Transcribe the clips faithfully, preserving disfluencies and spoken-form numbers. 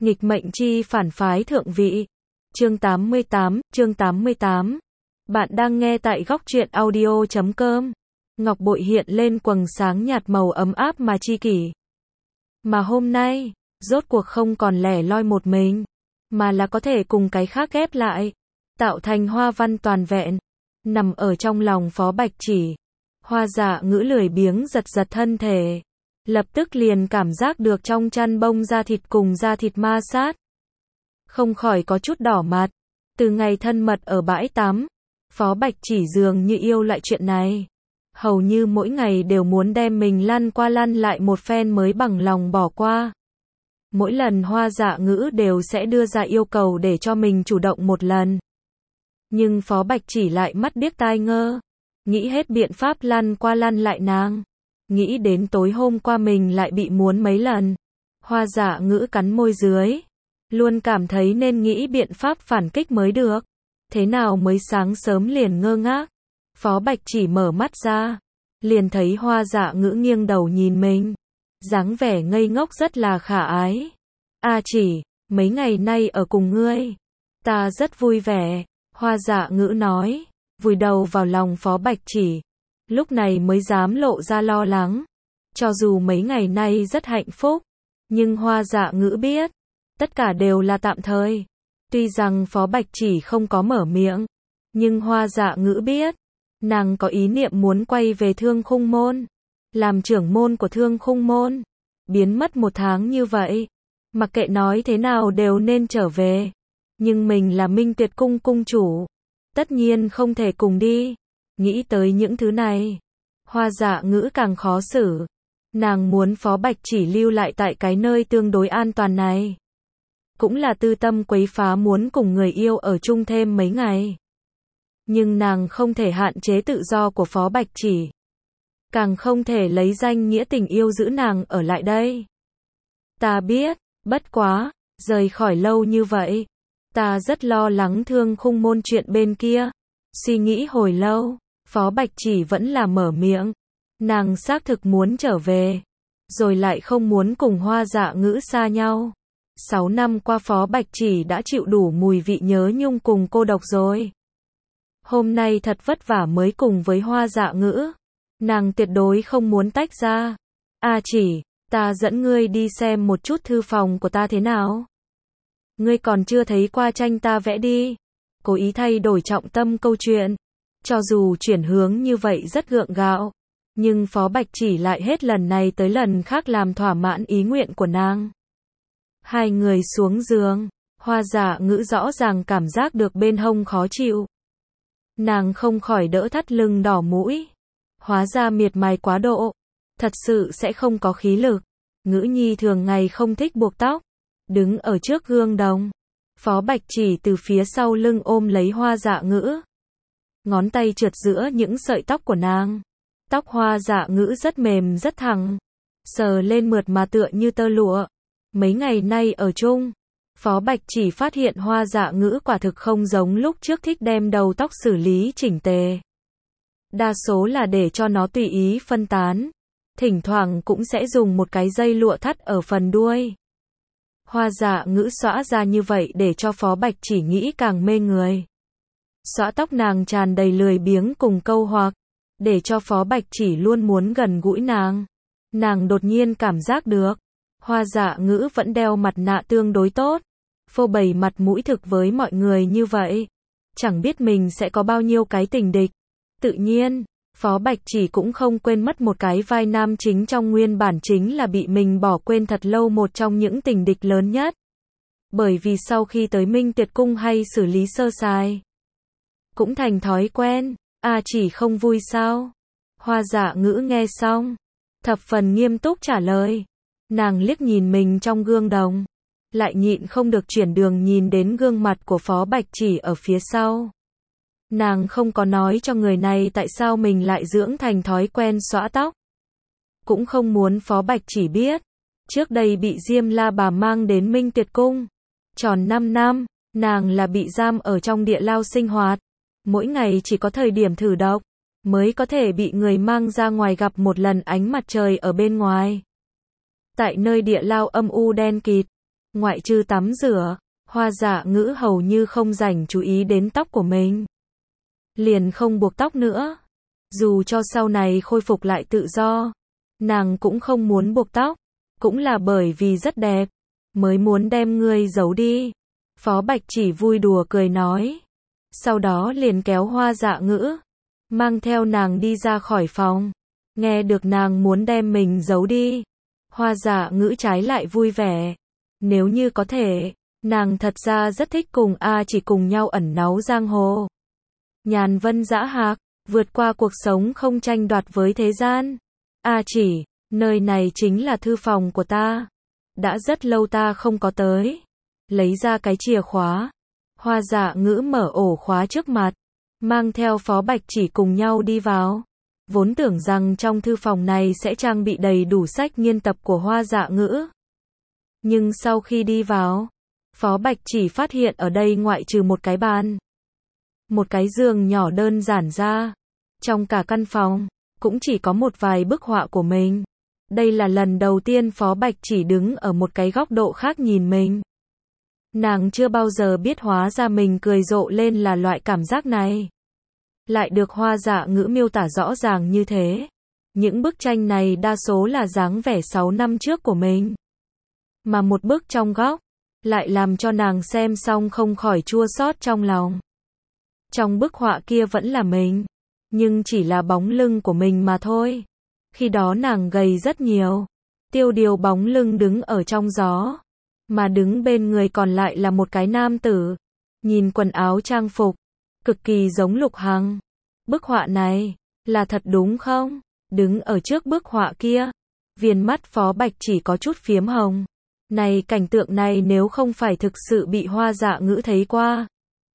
Nghịch mệnh chi phản phái thượng vị. Chương tám mươi tám, chương tám mươi tám. Bạn đang nghe tại góc truyện audio chấm com. Ngọc bội hiện lên quầng sáng nhạt màu ấm áp mà chi kỷ. Mà hôm nay, rốt cuộc không còn lẻ loi một mình, mà là có thể cùng cái khác ghép lại, tạo thành hoa văn toàn vẹn. Nằm ở trong lòng Phó Bạch Chỉ, Hoa Dạ Ngữ lười biếng giật giật thân thể. Lập tức liền cảm giác được trong chăn bông da thịt cùng da thịt ma sát. Không khỏi có chút đỏ mặt. Từ ngày thân mật ở bãi tắm, Phó Bạch Chỉ dường như yêu lại chuyện này. Hầu như mỗi ngày đều muốn đem mình lăn qua lăn lại một phen mới bằng lòng bỏ qua. Mỗi lần Hoa Dạ Ngữ đều sẽ đưa ra yêu cầu để cho mình chủ động một lần. Nhưng Phó Bạch Chỉ lại mắt điếc tai ngơ, nghĩ hết biện pháp lăn qua lăn lại nàng. Nghĩ đến tối hôm qua mình lại bị muốn mấy lần. Hoa Dạ Ngữ cắn môi dưới, luôn cảm thấy nên nghĩ biện pháp phản kích mới được. Thế nào mới sáng sớm liền ngơ ngác. Phó Bạch Chỉ mở mắt ra, liền thấy Hoa Dạ Ngữ nghiêng đầu nhìn mình, dáng vẻ ngây ngốc rất là khả ái. A Chỉ, mấy ngày nay ở cùng ngươi, ta rất vui vẻ. Hoa Dạ Ngữ nói, vùi đầu vào lòng Phó Bạch Chỉ. Lúc này mới dám lộ ra lo lắng. Cho dù mấy ngày nay rất hạnh phúc, nhưng Hoa Dạ Ngữ biết, tất cả đều là tạm thời. Tuy rằng Phó Bạch Chỉ không có mở miệng, nhưng Hoa Dạ Ngữ biết, nàng có ý niệm muốn quay về Thương Khung Môn, làm trưởng môn của Thương Khung Môn. Biến mất một tháng như vậy, mặc kệ nói thế nào đều nên trở về. Nhưng mình là Minh Tuyệt Cung cung chủ, tất nhiên không thể cùng đi. Nghĩ tới những thứ này, Hoa Dạ Ngữ càng khó xử. Nàng muốn Phó Bạch Chỉ lưu lại tại cái nơi tương đối an toàn này. Cũng là tư tâm quấy phá muốn cùng người yêu ở chung thêm mấy ngày. Nhưng nàng không thể hạn chế tự do của Phó Bạch Chỉ. Càng không thể lấy danh nghĩa tình yêu giữ nàng ở lại đây. Ta biết, bất quá, rời khỏi lâu như vậy, ta rất lo lắng Thương Khung Môn chuyện bên kia. Suy nghĩ hồi lâu, Phó Bạch Chỉ vẫn là mở miệng. Nàng xác thực muốn trở về, rồi lại không muốn cùng Hoa Dạ Ngữ xa nhau. Sáu năm qua Phó Bạch Chỉ đã chịu đủ mùi vị nhớ nhung cùng cô độc rồi. Hôm nay thật vất vả mới cùng với Hoa Dạ Ngữ. Nàng tuyệt đối không muốn tách ra. A Chỉ, ta dẫn ngươi đi xem một chút thư phòng của ta thế nào. Ngươi còn chưa thấy qua tranh ta vẽ đi. Cố ý thay đổi trọng tâm câu chuyện. Cho dù chuyển hướng như vậy rất gượng gạo, nhưng Phó Bạch Chỉ lại hết lần này tới lần khác làm thỏa mãn ý nguyện của nàng. Hai người xuống giường, Hoa Dạ Ngữ rõ ràng cảm giác được bên hông khó chịu. Nàng không khỏi đỡ thắt lưng đỏ mũi. Hóa ra miệt mài quá độ, thật sự sẽ không có khí lực. Ngữ nhi thường ngày không thích buộc tóc. Đứng ở trước gương đồng, Phó Bạch Chỉ từ phía sau lưng ôm lấy Hoa Dạ Ngữ. Ngón tay trượt giữa những sợi tóc của nàng. Tóc Hoa Dạ Ngữ rất mềm rất thẳng, sờ lên mượt mà tựa như tơ lụa. Mấy ngày nay ở chung, Phó Bạch Chỉ phát hiện Hoa Dạ Ngữ quả thực không giống lúc trước thích đem đầu tóc xử lý chỉnh tề. Đa số là để cho nó tùy ý phân tán. Thỉnh thoảng cũng sẽ dùng một cái dây lụa thắt ở phần đuôi. Hoa Dạ Ngữ xõa ra như vậy để cho Phó Bạch Chỉ nghĩ càng mê người. Xõa tóc nàng tràn đầy lười biếng cùng câu hoặc, để cho Phó Bạch Chỉ luôn muốn gần gũi nàng. Nàng đột nhiên cảm giác được, Hoa Dạ Ngữ vẫn đeo mặt nạ tương đối tốt, phô bày mặt mũi thực với mọi người như vậy. Chẳng biết mình sẽ có bao nhiêu cái tình địch. Tự nhiên, Phó Bạch Chỉ cũng không quên mất một cái vai nam chính trong nguyên bản chính là bị mình bỏ quên thật lâu một trong những tình địch lớn nhất. Bởi vì sau khi tới Minh Tuyệt Cung hay xử lý sơ sài, cũng thành thói quen. A Chỉ không vui sao? Hoa Dạ Ngữ nghe xong, thập phần nghiêm túc trả lời. Nàng liếc nhìn mình trong gương đồng, lại nhịn không được chuyển đường nhìn đến gương mặt của Phó Bạch Chỉ ở phía sau. Nàng không có nói cho người này tại sao mình lại dưỡng thành thói quen xõa tóc. Cũng không muốn Phó Bạch Chỉ biết, trước đây bị Diêm La Bà mang đến Minh Tuyệt Cung. Tròn năm năm, nàng là bị giam ở trong địa lao sinh hoạt. Mỗi ngày chỉ có thời điểm thử độc, mới có thể bị người mang ra ngoài gặp một lần ánh mặt trời ở bên ngoài. Tại nơi địa lao âm u đen kịt, Ngoại trừ tắm rửa, Hoa Dạ Ngữ hầu như không dành chú ý đến tóc của mình. Liền không buộc tóc nữa. Dù cho sau này khôi phục lại tự do, nàng cũng không muốn buộc tóc. Cũng là bởi vì rất đẹp, mới muốn đem ngươi giấu đi. Phó Bạch Chỉ vui đùa cười nói. Sau đó liền kéo Hoa Dạ Ngữ, mang theo nàng đi ra khỏi phòng. Nghe được nàng muốn đem mình giấu đi, Hoa Dạ Ngữ trái lại vui vẻ. Nếu như có thể, nàng thật ra rất thích cùng A Chỉ cùng nhau ẩn náu giang hồ. Nhàn vân dã hạc, vượt qua cuộc sống không tranh đoạt với thế gian. A Chỉ, nơi này chính là thư phòng của ta. Đã rất lâu ta không có tới. Lấy ra cái chìa khóa. Hoa Dạ Ngữ mở ổ khóa trước mặt, mang theo Phó Bạch Chỉ cùng nhau đi vào. Vốn tưởng rằng trong thư phòng này sẽ trang bị đầy đủ sách nghiên tập của Hoa Dạ Ngữ. Nhưng sau khi đi vào, Phó Bạch Chỉ phát hiện ở đây ngoại trừ một cái bàn, một cái giường nhỏ đơn giản ra, trong cả căn phòng, cũng chỉ có một vài bức họa của mình. Đây là lần đầu tiên Phó Bạch Chỉ đứng ở một cái góc độ khác nhìn mình. Nàng chưa bao giờ biết hóa ra mình cười rộ lên là loại cảm giác này. Lại được Hoa Dạ Ngữ miêu tả rõ ràng như thế. Những bức tranh này đa số là dáng vẻ sáu năm trước của mình. Mà một bức trong góc, lại làm cho nàng xem xong không khỏi chua xót trong lòng. Trong bức họa kia vẫn là mình, nhưng chỉ là bóng lưng của mình mà thôi. Khi đó nàng gầy rất nhiều. Tiêu điều bóng lưng đứng ở trong gió, mà đứng bên người còn lại là một cái nam tử. Nhìn quần áo trang phục, cực kỳ giống Lục Hằng. Bức họa này, là thật đúng không? Đứng ở trước bức họa kia, viền mắt Phó Bạch Chỉ có chút phiếm hồng. Này, cảnh tượng này nếu không phải thực sự bị Hoa Dạ Ngữ thấy qua,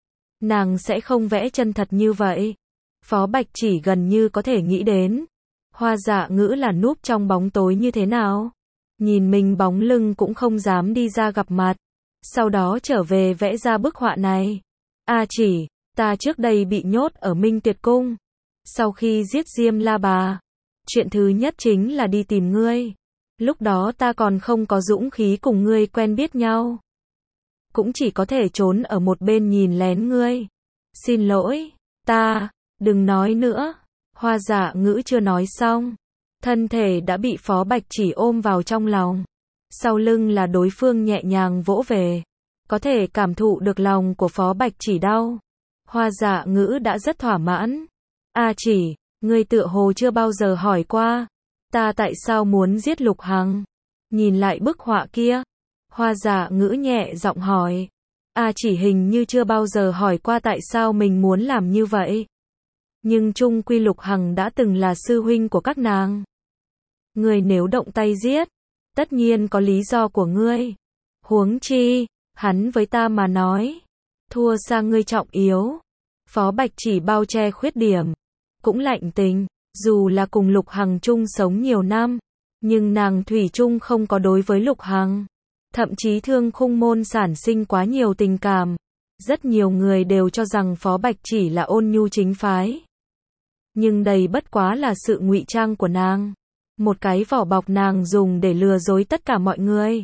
nàng sẽ không vẽ chân thật như vậy. Phó Bạch Chỉ gần như có thể nghĩ đến Hoa Dạ Ngữ là núp trong bóng tối như thế nào. Nhìn mình bóng lưng cũng không dám đi ra gặp mặt. Sau đó trở về vẽ ra bức họa này. A Chỉ, ta trước đây bị nhốt ở Minh Tuyệt Cung. Sau khi giết Diêm La Bà, chuyện thứ nhất chính là đi tìm ngươi. Lúc đó ta còn không có dũng khí cùng ngươi quen biết nhau. Cũng chỉ có thể trốn ở một bên nhìn lén ngươi. Xin lỗi, ta, đừng nói nữa. Hoa Dạ Ngữ chưa nói xong, thân thể đã bị Phó Bạch Chỉ ôm vào trong lòng. Sau lưng là đối phương nhẹ nhàng vỗ về. Có thể cảm thụ được lòng của Phó Bạch Chỉ đau. Hoa Dạ Ngữ đã rất thỏa mãn. A Chỉ, ngươi tựa hồ chưa bao giờ hỏi qua, ta tại sao muốn giết Lục Hằng? Nhìn lại bức họa kia, Hoa Dạ Ngữ nhẹ giọng hỏi. A Chỉ hình như chưa bao giờ hỏi qua tại sao mình muốn làm như vậy. Nhưng chung quy Lục Hằng đã từng là sư huynh của các nàng. Ngươi nếu động tay giết, tất nhiên có lý do của ngươi. Huống chi, hắn với ta mà nói, thua xa ngươi trọng yếu. Phó Bạch Chỉ bao che khuyết điểm, cũng lạnh tình. Dù là cùng Lục Hằng chung sống nhiều năm, nhưng nàng thủy chung không có đối với Lục Hằng. Thậm chí Thương Khung môn sản sinh quá nhiều tình cảm. Rất nhiều người đều cho rằng Phó Bạch Chỉ là ôn nhu chính phái. Nhưng đây bất quá là sự ngụy trang của nàng. Một cái vỏ bọc nàng dùng để lừa dối tất cả mọi người.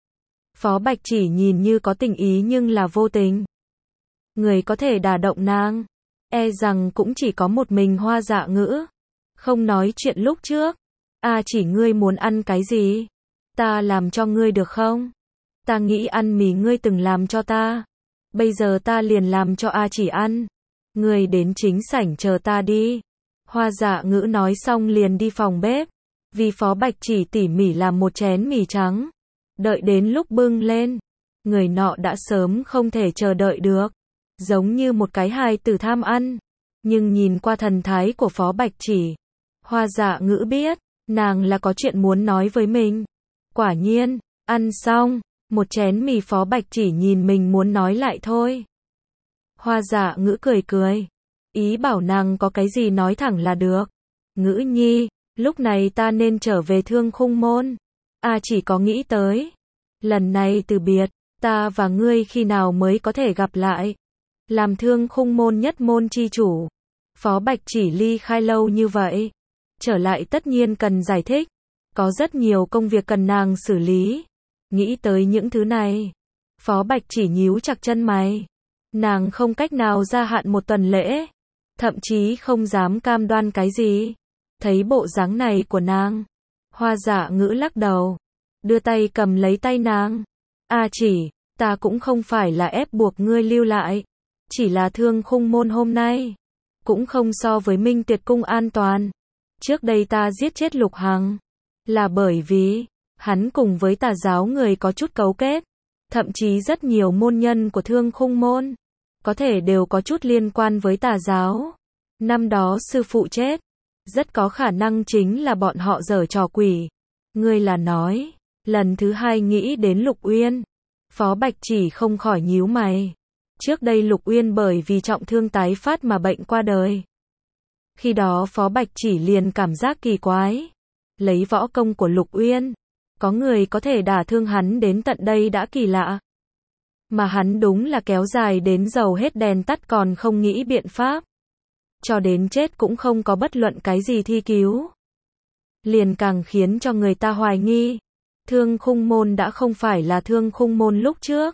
Phó Bạch Chỉ nhìn như có tình ý nhưng là vô tình. Người có thể đả động nàng, e rằng cũng chỉ có một mình Hoa Dạ Ngữ. Không nói chuyện lúc trước. A Chỉ, ngươi muốn ăn cái gì? Ta làm cho ngươi được không? Ta nghĩ ăn mì ngươi từng làm cho ta. Bây giờ ta liền làm cho A Chỉ ăn. Ngươi đến chính sảnh chờ ta đi. Hoa Dạ Ngữ nói xong liền đi phòng bếp. Vì Phó Bạch Chỉ tỉ mỉ làm một chén mì trắng. Đợi đến lúc bưng lên, người nọ đã sớm không thể chờ đợi được. Giống như một cái hài tử tham ăn. Nhưng nhìn qua thần thái của Phó Bạch Chỉ, Hoa Dạ Ngữ biết, nàng là có chuyện muốn nói với mình. Quả nhiên, ăn xong, một chén mì Phó Bạch Chỉ nhìn mình muốn nói lại thôi. Hoa Dạ Ngữ cười cười. Ý bảo nàng có cái gì nói thẳng là được. Ngữ nhi, lúc này ta nên trở về Thương Khung môn. A Chỉ có nghĩ tới. Lần này từ biệt, ta và ngươi khi nào mới có thể gặp lại. Làm Thương Khung môn nhất môn chi chủ. Phó Bạch Chỉ ly khai lâu như vậy. Trở lại tất nhiên cần giải thích. Có rất nhiều công việc cần nàng xử lý. Nghĩ tới những thứ này, Phó Bạch Chỉ nhíu chặt chân mày. Nàng không cách nào gia hạn một tuần lễ, thậm chí không dám cam đoan cái gì. Thấy bộ dáng này của nàng, Hoa Dạ Ngữ lắc đầu, đưa tay cầm lấy tay nàng. A Chỉ, ta cũng không phải là ép buộc ngươi lưu lại, chỉ là Thương Khung Môn hôm nay cũng không so với Minh Tuyệt Cung an toàn. Trước đây ta giết chết Lục Hằng là bởi vì hắn cùng với Tà giáo người có chút cấu kết, thậm chí rất nhiều môn nhân của Thương Khung Môn có thể đều có chút liên quan với Tà giáo. Năm đó sư phụ chết, rất có khả năng chính là bọn họ giở trò quỷ. Ngươi là nói, lần thứ hai nghĩ đến Lục Uyên. Phó Bạch Chỉ không khỏi nhíu mày. Trước đây Lục Uyên bởi vì trọng thương tái phát mà bệnh qua đời. Khi đó Phó Bạch Chỉ liền cảm giác kỳ quái. Lấy võ công của Lục Uyên, có người có thể đả thương hắn đến tận đây đã kỳ lạ. Mà hắn đúng là kéo dài đến dầu hết đèn tắt còn không nghĩ biện pháp. Cho đến chết cũng không có bất luận cái gì thi cứu. Liền càng khiến cho người ta hoài nghi. Thương Khung Môn đã không phải là Thương Khung Môn lúc trước.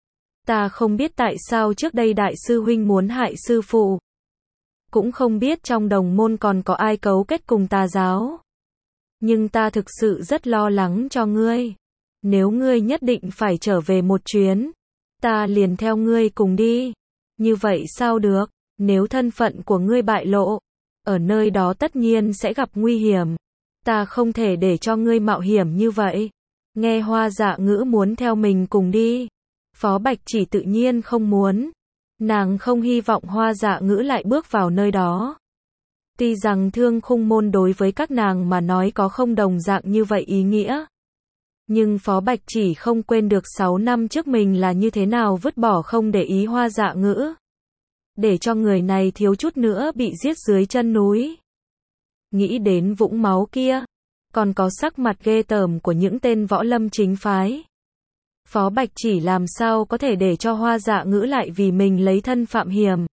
Ta không biết tại sao trước đây đại sư huynh muốn hại sư phụ. Cũng không biết trong đồng môn còn có ai cấu kết cùng Tà giáo. Nhưng ta thực sự rất lo lắng cho ngươi. Nếu ngươi nhất định phải trở về một chuyến, ta liền theo ngươi cùng đi. Như vậy sao được? Nếu thân phận của ngươi bại lộ, ở nơi đó tất nhiên sẽ gặp nguy hiểm. Ta không thể để cho ngươi mạo hiểm như vậy. Nghe Hoa Dạ Ngữ muốn theo mình cùng đi, Phó Bạch Chỉ tự nhiên không muốn. Nàng không hy vọng Hoa Dạ Ngữ lại bước vào nơi đó. Tuy rằng Thương Khung Môn đối với các nàng mà nói có không đồng dạng như vậy ý nghĩa. Nhưng Phó Bạch Chỉ không quên được sáu năm trước mình là như thế nào vứt bỏ không để ý Hoa Dạ Ngữ. Để cho người này thiếu chút nữa bị giết dưới chân núi. Nghĩ đến vũng máu kia, còn có sắc mặt ghê tởm của những tên võ lâm chính phái. Phó Bạch Chỉ làm sao có thể để cho Hoa Dạ Ngữ lại vì mình lấy thân phạm hiểm.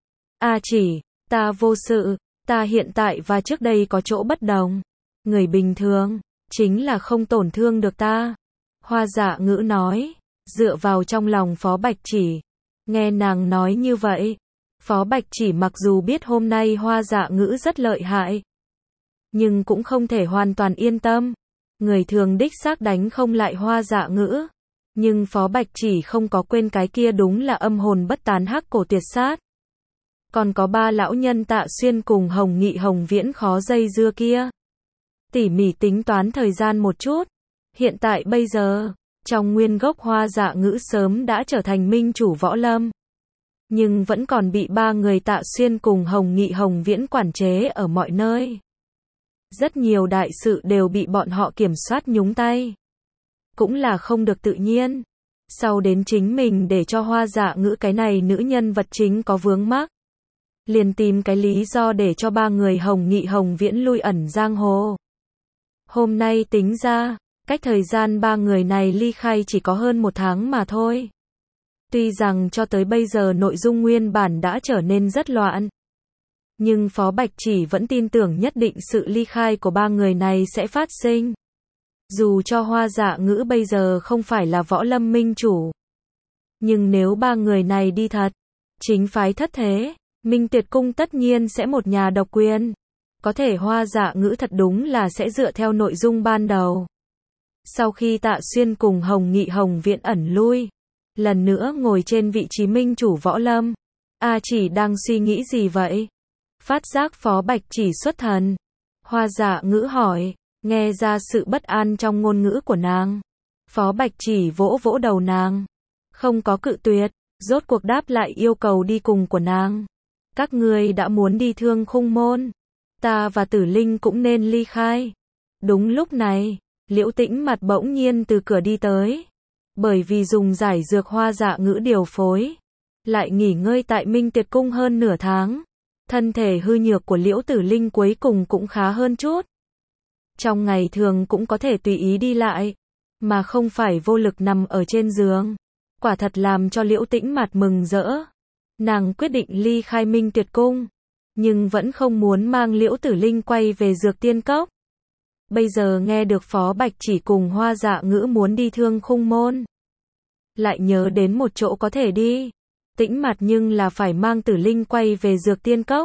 A Chỉ, ta vô sự, ta hiện tại và trước đây có chỗ bất đồng. Người bình thường, chính là không tổn thương được ta. Hoa Dạ Ngữ nói, dựa vào trong lòng Phó Bạch Chỉ. Nghe nàng nói như vậy, Phó Bạch Chỉ mặc dù biết hôm nay Hoa Dạ Ngữ rất lợi hại, nhưng cũng không thể hoàn toàn yên tâm. Người thường đích xác đánh không lại Hoa Dạ Ngữ. Nhưng Phó Bạch Chỉ không có quên cái kia đúng là âm hồn bất tán hắc cổ tuyệt sát. Còn có ba lão nhân Tạ Xuyên cùng Hồng Nghị Hồng Viễn khó dây dưa kia. Tỉ mỉ tính toán thời gian một chút. Hiện tại bây giờ, trong nguyên gốc Hoa Dạ Ngữ sớm đã trở thành minh chủ võ lâm. Nhưng vẫn còn bị ba người Tạ Xuyên cùng Hồng Nghị Hồng Viễn quản chế ở mọi nơi. Rất nhiều đại sự đều bị bọn họ kiểm soát nhúng tay. Cũng là không được tự nhiên. Sau đến chính mình để cho Hoa Dạ Ngữ cái này nữ nhân vật chính có vướng mắc. Liền tìm cái lý do để cho ba người Hồng Nghị Hồng Viễn lui ẩn giang hồ. Hôm nay tính ra, cách thời gian ba người này ly khai chỉ có hơn một tháng mà thôi. Tuy rằng cho tới bây giờ nội dung nguyên bản đã trở nên rất loạn. Nhưng Phó Bạch Chỉ vẫn tin tưởng nhất định sự ly khai của ba người này sẽ phát sinh. Dù cho Hoa Dạ Ngữ bây giờ không phải là võ lâm minh chủ. Nhưng nếu ba người này đi thật, chính phái thất thế, Minh Tuyệt Cung tất nhiên sẽ một nhà độc quyền. Có thể Hoa Dạ Ngữ thật đúng là sẽ dựa theo nội dung ban đầu. Sau khi Tạ Xuyên cùng Hồng Nghị Hồng Viễn ẩn lui, lần nữa ngồi trên vị trí minh chủ võ lâm. A Chỉ đang suy nghĩ gì vậy? Phát giác Phó Bạch Chỉ xuất thần. Hoa Dạ Ngữ hỏi, nghe ra sự bất an trong ngôn ngữ của nàng. Phó Bạch Chỉ vỗ vỗ đầu nàng. Không có cự tuyệt, rốt cuộc đáp lại yêu cầu đi cùng của nàng. Các ngươi đã muốn đi Thương Khung Môn. Ta và Tử Linh cũng nên ly khai. Đúng lúc này, Liễu Tĩnh mặt bỗng nhiên từ cửa đi tới. Bởi vì dùng giải dược Hoa Dạ Ngữ điều phối, lại nghỉ ngơi tại Minh Tuyệt Cung hơn nửa tháng. Thân thể hư nhược của Liễu Tử Linh cuối cùng cũng khá hơn chút. Trong ngày thường cũng có thể tùy ý đi lại, mà không phải vô lực nằm ở trên giường. Quả thật làm cho Liễu Tĩnh mặt mừng rỡ. Nàng quyết định ly khai Minh Tuyệt Cung, nhưng vẫn không muốn mang Liễu Tử Linh quay về Dược Tiên Cốc. Bây giờ nghe được Phó Bạch Chỉ cùng Hoa Dạ Ngữ muốn đi Thương Khung Môn. Lại nhớ đến một chỗ có thể đi. Tĩnh mặt nhưng là phải mang Tử Linh quay về Dược Tiên Cốc.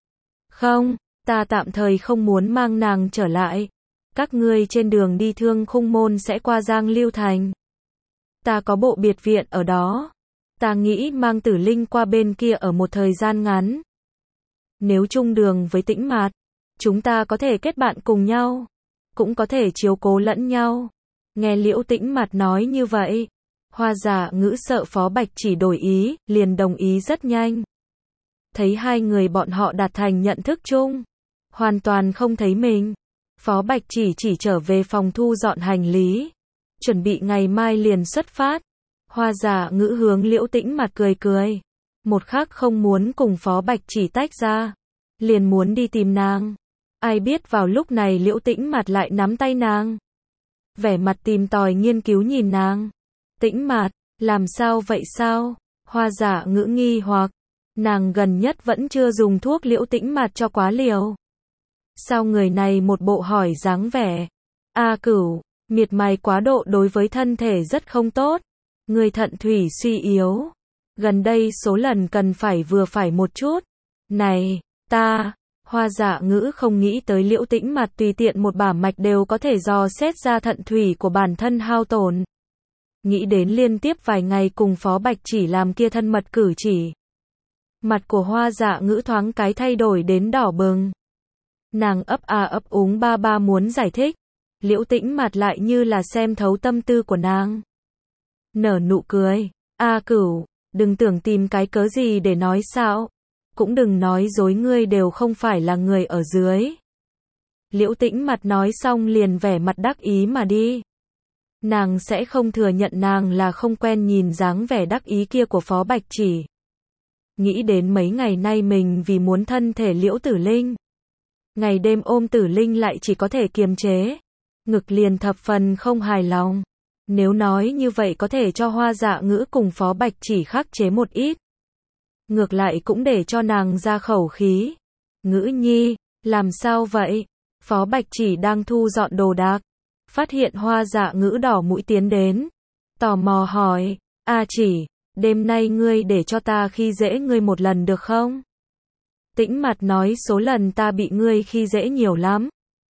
Không, ta tạm thời không muốn mang nàng trở lại. Các ngươi trên đường đi Thương Khung Môn sẽ qua Giang Lưu Thành. Ta có bộ biệt viện ở đó. Ta nghĩ mang Tử Linh qua bên kia ở một thời gian ngắn. Nếu chung đường với Tĩnh Mạt, chúng ta có thể kết bạn cùng nhau, cũng có thể chiếu cố lẫn nhau. Nghe Liễu Tĩnh Mạt nói như vậy, Hoa Dạ Ngữ sợ Phó Bạch Chỉ đổi ý, liền đồng ý rất nhanh. Thấy hai người bọn họ đạt thành nhận thức chung, hoàn toàn không thấy mình. Phó Bạch Chỉ chỉ trở về phòng thu dọn hành lý, chuẩn bị ngày mai liền xuất phát. Hoa Dạ Ngữ hướng Liễu Tĩnh Mạt cười cười, một khắc không muốn cùng Phó Bạch Chỉ tách ra, liền muốn đi tìm nàng. Ai biết vào lúc này Liễu Tĩnh Mạt lại nắm tay nàng, vẻ mặt tìm tòi nghiên cứu nhìn nàng. Tĩnh Mạt, làm sao vậy sao? Hoa Dạ Ngữ nghi hoặc, nàng gần nhất vẫn chưa dùng thuốc Liễu Tĩnh Mạt cho quá liều. Sao người này một bộ hỏi dáng vẻ? A Cửu, miệt mài quá độ đối với thân thể rất không tốt. Người thận thủy suy yếu. Gần đây số lần cần phải vừa phải một chút. Này, ta, Hoa Dạ Ngữ không nghĩ tới Liễu Tĩnh Mạt tùy tiện một bả mạch đều có thể dò xét ra thận thủy của bản thân hao tổn. Nghĩ đến liên tiếp vài ngày cùng Phó Bạch Chỉ làm kia thân mật cử chỉ. Mặt của Hoa Dạ Ngữ thoáng cái thay đổi đến đỏ bừng. Nàng ấp a ấp úng ba ba muốn giải thích. Liễu Tĩnh Mạt lại như là xem thấu tâm tư của nàng. Nở nụ cười. A Cửu, đừng tưởng tìm cái cớ gì để nói xạo. Cũng đừng nói dối ngươi đều không phải là người ở dưới. Liễu Tĩnh Mạt nói xong liền vẻ mặt đắc ý mà đi. Nàng sẽ không thừa nhận nàng là không quen nhìn dáng vẻ đắc ý kia của Phó Bạch Chỉ. Nghĩ đến mấy ngày nay mình vì muốn thân thể Liễu Tử Linh, ngày đêm ôm Tử Linh lại chỉ có thể kiềm chế, ngực liền thập phần không hài lòng. Nếu nói như vậy có thể cho Hoa Dạ Ngữ cùng Phó Bạch Chỉ khắc chế một ít. Ngược lại cũng để cho nàng ra khẩu khí. Ngữ nhi, làm sao vậy? Phó Bạch Chỉ đang thu dọn đồ đạc, phát hiện Hoa Dạ Ngữ đỏ mũi tiến đến, tò mò hỏi, A Chỉ, đêm nay ngươi để cho ta khi dễ ngươi một lần được không? Tĩnh Mạt nói số lần ta bị ngươi khi dễ nhiều lắm.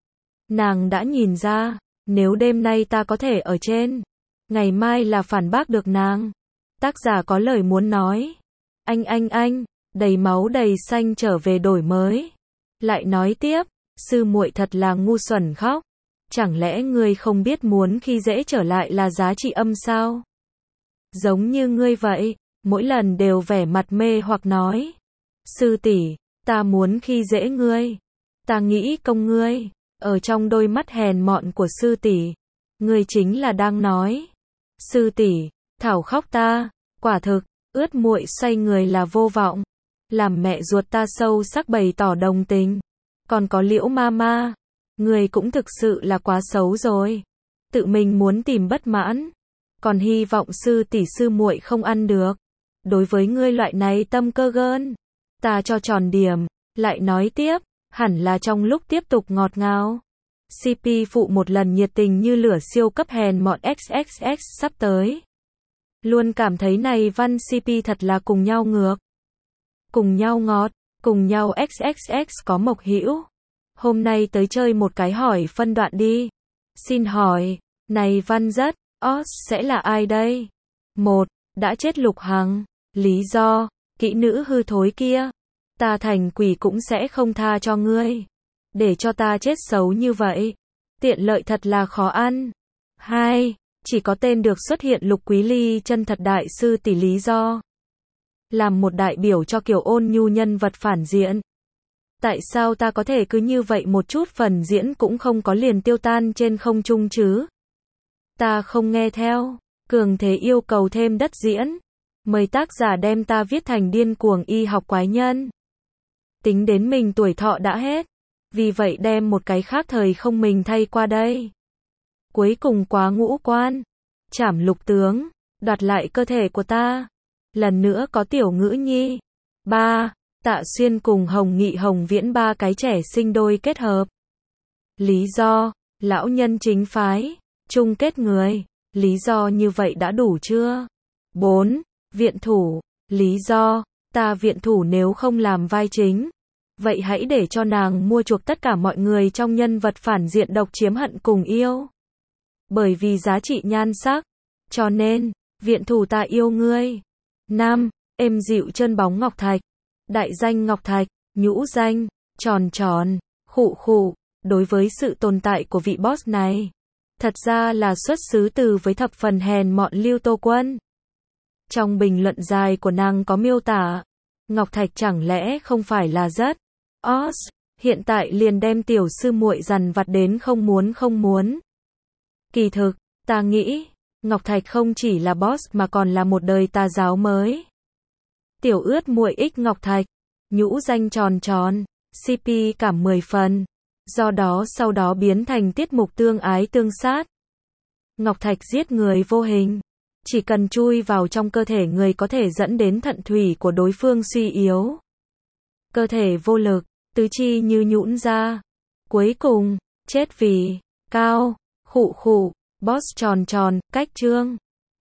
Nàng đã nhìn ra, nếu đêm nay ta có thể ở trên, ngày mai là phản bác được nàng. Tác giả có lời muốn nói. Anh anh anh, đầy máu đầy xanh trở về đổi mới. Lại nói tiếp, sư muội thật là ngu xuẩn khóc. Chẳng lẽ ngươi không biết muốn khi dễ trở lại là giá trị âm sao? Giống như ngươi vậy, mỗi lần đều vẻ mặt mê hoặc nói. Sư tỷ, ta muốn khi dễ ngươi. Ta nghĩ công ngươi. Ở trong đôi mắt hèn mọn của sư tỷ, ngươi chính là đang nói. Sư tỷ, thảo khóc ta, quả thực, ướt muội xoay người là vô vọng. Làm mẹ ruột ta sâu sắc bày tỏ đồng tình. Còn có Liễu Mama, ngươi cũng thực sự là quá xấu rồi. Tự mình muốn tìm bất mãn, còn hy vọng sư tỷ sư muội không ăn được. Đối với ngươi loại này tâm cơ gơn, ta cho tròn điểm. Lại nói tiếp, hẳn là trong lúc tiếp tục ngọt ngào, xê pê phụ một lần nhiệt tình như lửa siêu cấp hèn mọn ích ích ích sắp tới. Luôn cảm thấy này văn xê pê thật là cùng nhau ngược, cùng nhau ngọt, cùng nhau ích ích ích có Mộc Hữu. Hôm nay tới chơi một cái hỏi phân đoạn đi. Xin hỏi, này văn rất, os sẽ là ai đây? Một, đã chết Lục Hằng. Lý do, kỹ nữ hư thối kia. Ta thành quỷ cũng sẽ không tha cho ngươi. Để cho ta chết xấu như vậy. Tiện lợi thật là khó ăn. Hai, chỉ có tên được xuất hiện Lục Quý Ly chân thật đại sư tỷ lý do. Làm một đại biểu cho kiểu ôn nhu nhân vật phản diện. Tại sao ta có thể cứ như vậy một chút phần diễn cũng không có liền tiêu tan trên không trung chứ? Ta không nghe theo. Cường thế yêu cầu thêm đất diễn. Mời tác giả đem ta viết thành điên cuồng y học quái nhân. Tính đến mình tuổi thọ đã hết. Vì vậy đem một cái khác thời không mình thay qua đây. Cuối cùng quá ngũ quan. Trảm Lục tướng. Đoạt lại cơ thể của ta. Lần nữa có Tiểu Ngữ Nhi. Ba. Tạ Xuyên cùng Hồng Nghị Hồng Viễn ba cái trẻ sinh đôi kết hợp. Lý do, Lão nhân chính phái, chung kết người, lý do như vậy đã đủ chưa? bốn. Viện thủ, lý do, ta viện thủ nếu không làm vai chính. Vậy hãy để cho nàng mua chuộc tất cả mọi người trong nhân vật phản diện độc chiếm hận cùng yêu. Bởi vì giá trị nhan sắc. Cho nên, viện thủ ta yêu ngươi. năm. Êm dịu chân bóng ngọc thạch. Đại danh ngọc thạch, nhũ danh, tròn tròn, khụ khụ. Đối với sự tồn tại của vị boss này, thật ra là xuất xứ từ với thập phần hèn mọn Lưu Tô Quân. Trong bình luận dài của nàng có miêu tả, Ngọc Thạch chẳng lẽ không phải là rất os, hiện tại liền đem tiểu sư muội dằn vặt đến không muốn không muốn. Kỳ thực, ta nghĩ, Ngọc Thạch không chỉ là boss mà còn là một đời tà giáo mới. Tiểu ướt muội ích Ngọc Thạch, nhũ danh tròn tròn, xê pê cảm mười phần. Do đó sau đó biến thành tiết mục tương ái tương sát. Ngọc Thạch giết người vô hình. Chỉ cần chui vào trong cơ thể người có thể dẫn đến thận thủy của đối phương suy yếu. Cơ thể vô lực, tứ chi như nhũn ra. Cuối cùng, chết vì cao, khụ khụ, boss tròn tròn, cách trương.